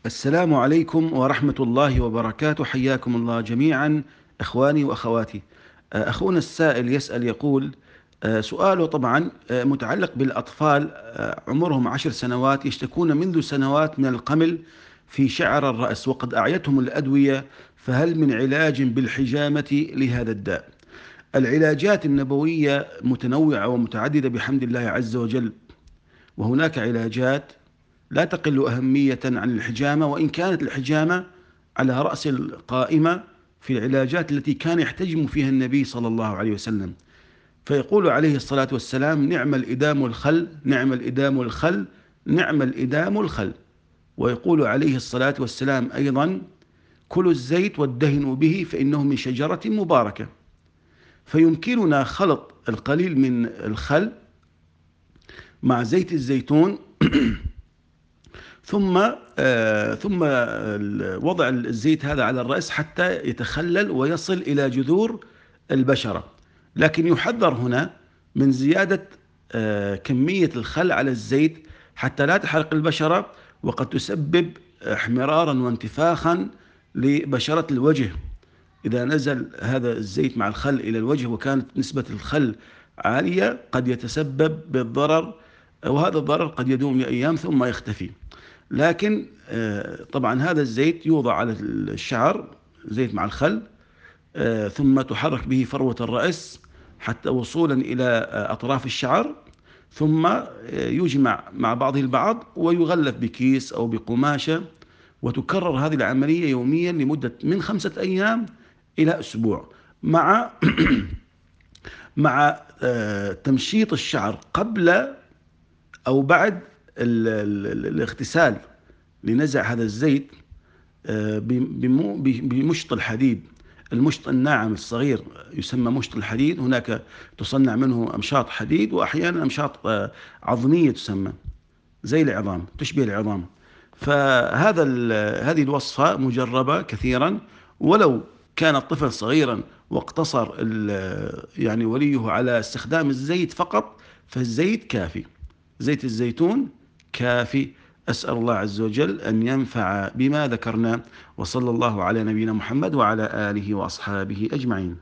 السلام عليكم ورحمة الله وبركاته. حياكم الله جميعا إخواني وأخواتي. أخونا السائل يسأل يقول سؤاله طبعا متعلق بالأطفال عمرهم 10 سنوات يشتكون منذ سنوات من القمل في شعر الرأس وقد أعيتهم الأدوية، فهل من علاج بالحجامة لهذا الداء؟ العلاجات النبوية متنوعة ومتعددة بحمد الله عز وجل، وهناك علاجات لا تقل أهمية عن الحجامة، وإن كانت الحجامة على رأس القائمة في العلاجات التي كان يحتجم فيها النبي صلى الله عليه وسلم. فيقول عليه الصلاة والسلام: نعم الإدام الخل، نعم الإدام الخل، نعم الإدام الخل. ويقول عليه الصلاة والسلام أيضا: كلوا الزيت وادهنوا به فإنه من شجرة مباركة. فيمكننا خلط القليل من الخل مع زيت الزيتون ثم وضع الزيت هذا على الرأس حتى يتخلل ويصل إلى جذور البشرة. لكن يحذر هنا من زيادة كمية الخل على الزيت حتى لا تحرق البشرة، وقد تسبب احمرارا وانتفاخا لبشرة الوجه. إذا نزل هذا الزيت مع الخل إلى الوجه وكانت نسبة الخل عالية قد يتسبب بالضرر، وهذا الضرر قد يدوم لأيام ثم يختفي. لكن طبعا هذا الزيت يوضع على الشعر، زيت مع الخل، ثم تحرك به فروة الرأس حتى وصولا إلى أطراف الشعر، ثم يجمع مع بعضه البعض ويغلف بكيس أو بقماشة، وتكرر هذه العملية يوميا لمدة من 5 أيام إلى أسبوع، مع تمشيط الشعر قبل أو بعد الاغتسال لنزع هذا الزيت بمشط الحديد. المشط الناعم الصغير يسمى مشط الحديد. هناك تصنع منه أمشاط حديد، وأحيانا أمشاط عظمية تسمى زي العظام، تشبه العظام. هذه الوصفة مجربة كثيرا، ولو كان الطفل صغيرا واقتصر يعني وليه على استخدام الزيت فقط، فالزيت كافي، زيت الزيتون كافي. أسأل الله عز وجل أن ينفع بما ذكرنا، وصلى الله على نبينا محمد وعلى آله وأصحابه أجمعين.